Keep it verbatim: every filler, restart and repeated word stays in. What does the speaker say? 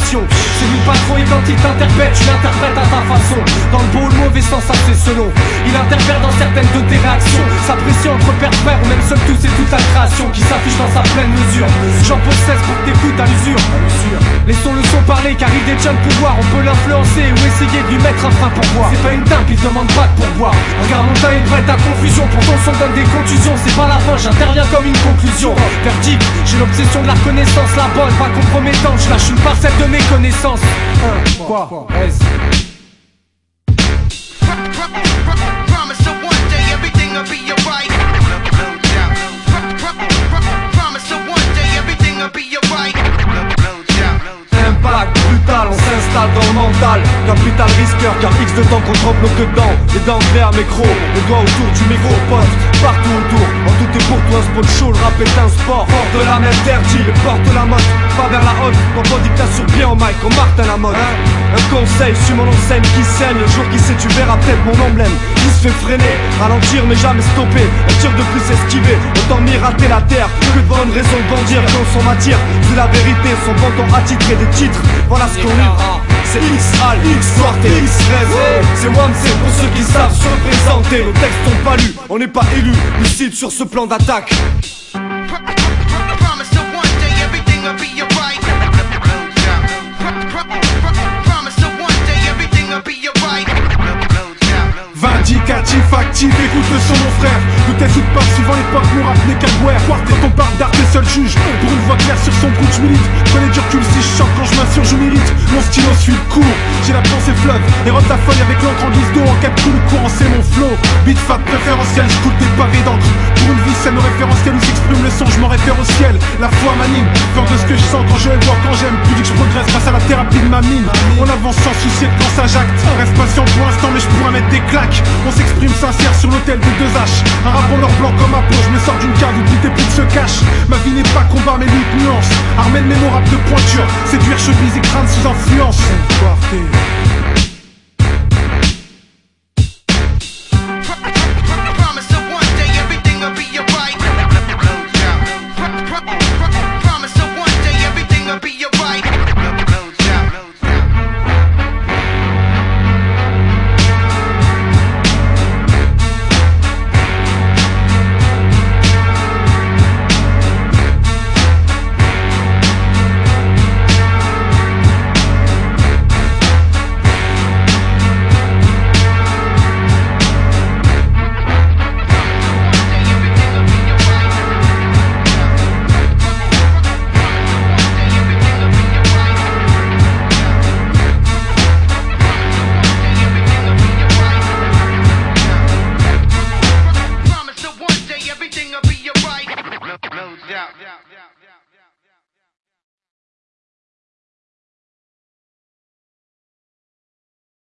direction. C'est lui le patron et quand il t'interpelle, tu l'interprètes à ta façon. Dans le beau ou le mauvais sens, ça c'est selon. Il interfère dans certaines de tes réactions. S'apprécie entre père frère ou même seul tout, c'est toute la création qui s'affiche dans sa pleine mesure. J'en possède pour que t'écoutes à l'usure. Laissons le son parler car il détient le pouvoir. On peut l'influencer ou essayer de lui mettre un frein pour voir. C'est pas une timpe, il demande pas de pourboire. Regarde mon teint, il prête à confusion. Pour ton son donne des contusions. C'est pas la fin, j'interviens comme une conclusion. Verdict, j'ai l'obsession de la reconnaissance. La bonne, pas compromettante, je lâche une parcelle de mes connaissances. Un, quoi, S. Impact brutal, on s'installe dans le mental. Capital risqueur, car X de temps qu'on trempe nos queues dedans. Les dents vers micro, les doigts autour du micro, pote, partout autour. En tout est pour toi, un spot chaud, le rap est un sport. Porte de la même interdit, le porte la mode, pas vers la haute. Quand on dit que t'as sur bien au mic, on marque à la mode. Un conseil, suis mon enseigne qui saigne. Le jour qui sait, tu verras peut-être mon emblème qui se fait freiner, ralentir mais jamais stopper. Un tir de plus esquivé, autant mirater la terre que de bonnes raisons de bandir. Quand son matière, c'est la vérité, son banton attitré des titres. Voilà ce qu'on lit. C'est X-Al, X-Fort et X-Rez. C'est Wamsé pour ceux qui savent se représenter. Nos textes sont pas lus, on n'est pas élus, lucides sur ce plan d'attaque. Vindicatif, actif, écoute le son mon frère. De tes ou pas suivant l'époque, mon rap n'est qu'un guerre. Quand on parle d'art, t'es seul juge. Pour une voix claire sur son coup, je milite. Prenez du recul si je chante, quand je m'insurge, je mérite. Mon stylo suit le cours, j'ai la pensée fleuve. Érote la folie avec l'encre en guise d'eau. En quatre coups le courant, c'est mon flow. Beat fat préférentiel, je coule des pavés d'encre. Pour une vie saine, nos référentiels nous expriment le son, je m'en réfère au ciel. La foi m'anime, peur de ce que je sens quand je vais voir, quand j'aime. Plus vite que je progresse grâce à la thérapie de ma mine. On avance sans souci de quand ça jacte. Reste patient pour l'instant, mais je pourrais mettre des claques. On s'exprime sincère sur l'hôtel de deux H. Un rap en or blanc comme ma peau, je me sors d'une cave où tout est plus se cache. Ma vie n'est pas combat mais lutte nuance. Armène mémorable de pointure, séduire cheville et crâne sous influence.